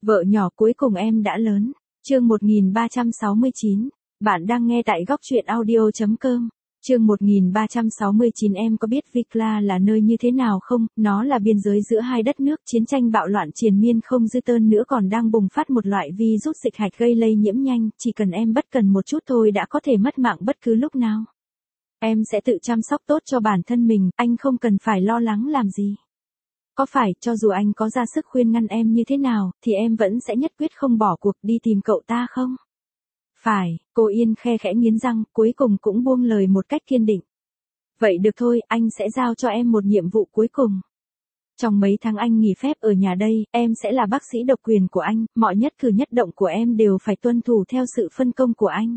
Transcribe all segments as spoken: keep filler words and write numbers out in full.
Vợ nhỏ cuối cùng em đã lớn. Chương một nghìn ba trăm sáu mươi chín. Bạn đang nghe tại góc truyện audio chấm com. Chương một nghìn ba trăm sáu mươi chín. Em có biết Vikla là nơi như thế nào không? Nó là biên giới giữa hai đất nước, chiến tranh bạo loạn triền miên không dư tơn nữa, còn đang bùng phát một loại virus dịch hạch gây lây nhiễm nhanh, chỉ cần em bất cần một chút thôi đã có thể mất mạng bất cứ lúc nào. Em sẽ tự chăm sóc tốt cho bản thân mình, anh không cần phải lo lắng làm gì. Có phải, cho dù anh có ra sức khuyên ngăn em như thế nào, thì em vẫn sẽ nhất quyết không bỏ cuộc đi tìm cậu ta không? Phải, cô Yên khe khẽ nghiến răng, cuối cùng cũng buông lời một cách kiên định. Vậy được thôi, anh sẽ giao cho em một nhiệm vụ cuối cùng. Trong mấy tháng anh nghỉ phép ở nhà đây, em sẽ là bác sĩ độc quyền của anh, mọi nhất cử nhất động của em đều phải tuân thủ theo sự phân công của anh.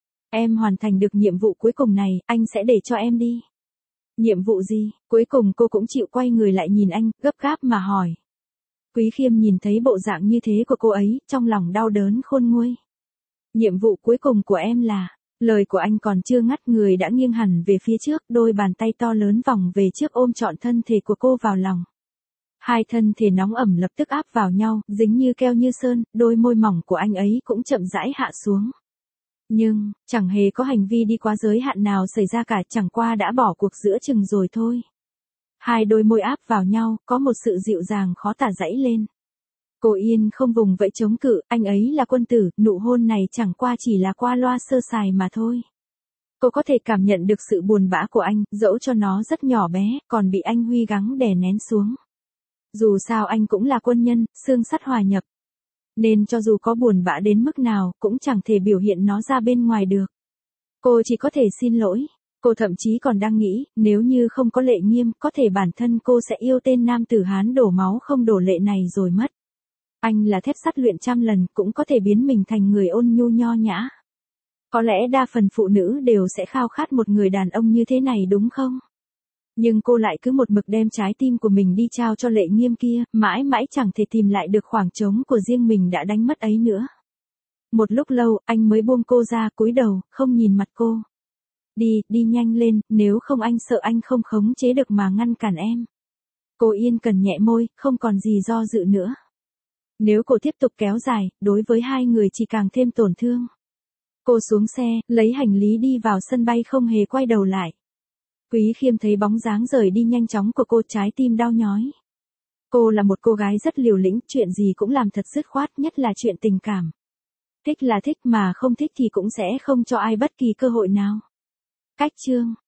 Em hoàn thành được nhiệm vụ cuối cùng này, anh sẽ để cho em đi. Nhiệm vụ gì? Cuối cùng cô cũng chịu quay người lại nhìn anh, gấp gáp mà hỏi. Quý Khiêm nhìn thấy bộ dạng như thế của cô ấy, trong lòng đau đớn khôn nguôi. Nhiệm vụ cuối cùng của em là... Lời của anh còn chưa ngắt, người đã nghiêng hẳn về phía trước, đôi bàn tay to lớn vòng về trước ôm trọn thân thể của cô vào lòng. Hai thân thể nóng ẩm lập tức áp vào nhau, dính như keo như sơn, đôi môi mỏng của anh ấy cũng chậm rãi hạ xuống. Nhưng, chẳng hề có hành vi đi quá giới hạn nào xảy ra cả, chẳng qua đã bỏ cuộc giữa chừng rồi thôi. Hai đôi môi áp vào nhau, có một sự dịu dàng khó tả dãy lên. Cô Yên không vùng vẫy chống cự, anh ấy là quân tử, nụ hôn này chẳng qua chỉ là qua loa sơ sài mà thôi. Cô có thể cảm nhận được sự buồn bã của anh, dẫu cho nó rất nhỏ bé, còn bị anh Huy gắng đè nén xuống. Dù sao anh cũng là quân nhân, xương sắt hòa nhập. Nên cho dù có buồn bã đến mức nào, cũng chẳng thể biểu hiện nó ra bên ngoài được. Cô chỉ có thể xin lỗi. Cô thậm chí còn đang nghĩ, nếu như không có Lệ Nghiêm, có thể bản thân cô sẽ yêu tên nam tử Hán đổ máu không đổ lệ này rồi mất. Anh là thép sắt luyện trăm lần, cũng có thể biến mình thành người ôn nhu nho nhã. Có lẽ đa phần phụ nữ đều sẽ khao khát một người đàn ông như thế này đúng không? Nhưng cô lại cứ một mực đem trái tim của mình đi trao cho Lệ Nghiêm kia, mãi mãi chẳng thể tìm lại được khoảng trống của riêng mình đã đánh mất ấy nữa. Một lúc lâu, anh mới buông cô ra, cúi đầu, không nhìn mặt cô. Đi, đi nhanh lên, nếu không anh sợ anh không khống chế được mà ngăn cản em. Cô Yên cần nhẹ môi, không còn gì do dự nữa. Nếu cô tiếp tục kéo dài, đối với hai người chỉ càng thêm tổn thương. Cô xuống xe, lấy hành lý đi vào sân bay không hề quay đầu lại. Quý Khiêm thấy bóng dáng rời đi nhanh chóng của cô, trái tim đau nhói. Cô là một cô gái rất liều lĩnh, chuyện gì cũng làm thật dứt khoát, nhất là chuyện tình cảm. Thích là thích mà không thích thì cũng sẽ không cho ai bất kỳ cơ hội nào. Cách chương